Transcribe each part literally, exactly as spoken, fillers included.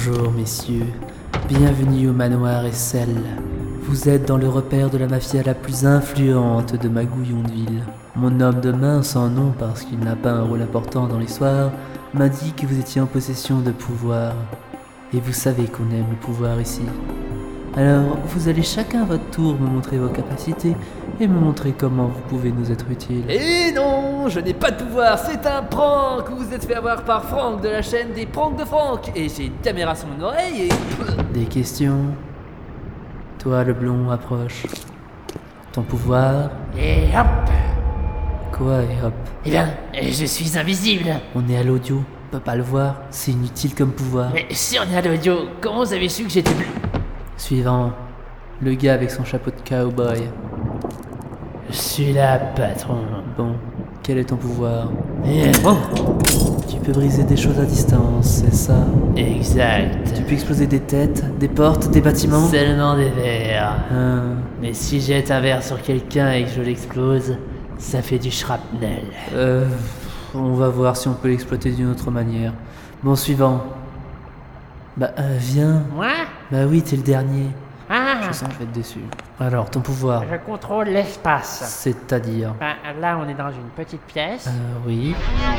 Bonjour messieurs, bienvenue au manoir Essel. Vous êtes dans le repère de la mafia la plus influente de Magouillonville. Mon homme de main, sans nom parce qu'il n'a pas un rôle important dans l'histoire, m'a dit que vous étiez en possession de pouvoir. Et vous savez qu'on aime le pouvoir ici. Alors, vous allez chacun à votre tour me montrer vos capacités et me montrer comment vous pouvez nous être utiles. Et non, je n'ai pas de pouvoir, c'est un prank. Vous vous êtes fait avoir par Franck de la chaîne des pranks de Franck. Et j'ai une caméra sur mon oreille et... Des questions? Toi, le blond, approche. Ton pouvoir? Et hop. Quoi, et hop? Eh bien, je suis invisible. On est à l'audio, on peut pas le voir, c'est inutile comme pouvoir. Mais si on est à l'audio, comment vous avez su que j'étais bleu? Suivant, le gars avec son chapeau de cowboy. Je suis là, patron. Bon, quel est ton pouvoir? Eh, Oh, tu peux briser des choses à distance, c'est ça? Exact. Tu peux exploser des têtes, des portes, des bâtiments? Seulement des verres. Ah, Mais si je jette un verre sur quelqu'un et que je l'explose, ça fait du shrapnel. euh, on va voir si on peut l'exploiter d'une autre manière. Bon, suivant. Bah, euh, viens. Moi? Bah oui, t'es le dernier. Ah, Je sens que je vais être déçu. Alors, ton pouvoir, je contrôle l'espace. c'est-à-dire? Ben, là, on est dans une petite pièce. Euh, oui.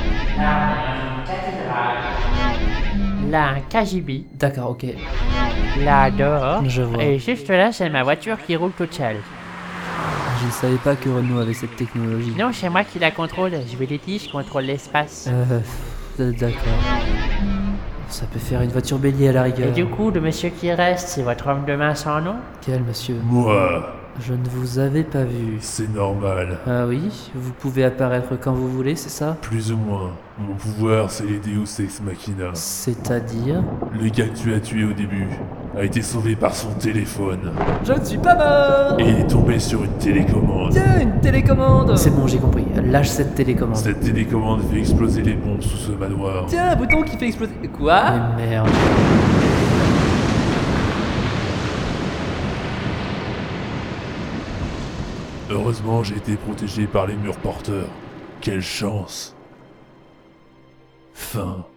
Là, un K G B. D'accord, ok. Là, dehors. Je vois. Et juste là, c'est ma voiture qui roule toute seule. Je ne savais pas que Renault avait cette technologie. Non, c'est moi qui la contrôle. Je vais les je contrôle l'espace. Euh, euh, d'accord. Ça peut faire une voiture bélier à la rigueur. Et du coup, le monsieur qui reste, c'est votre homme de main sans nom? Quel monsieur? Moi, Je ne vous avais pas vu. c'est normal. Ah oui? Vous pouvez apparaître quand vous voulez, c'est ça? Plus ou moins. Mon pouvoir, c'est les Deus Ex Machina. C'est-à-dire? Le gars que tu as tué au début a été sauvé par son téléphone. Je ne suis pas mort! Et il est tombé sur une télécommande. Tiens, une télécommande! C'est bon, j'ai compris. Lâche cette télécommande. Cette télécommande fait exploser les bombes sous ce manoir. Tiens, un bouton qui fait exploser... Quoi? Mais merde. Heureusement, j'ai été protégé par les murs porteurs. Quelle chance. Fin.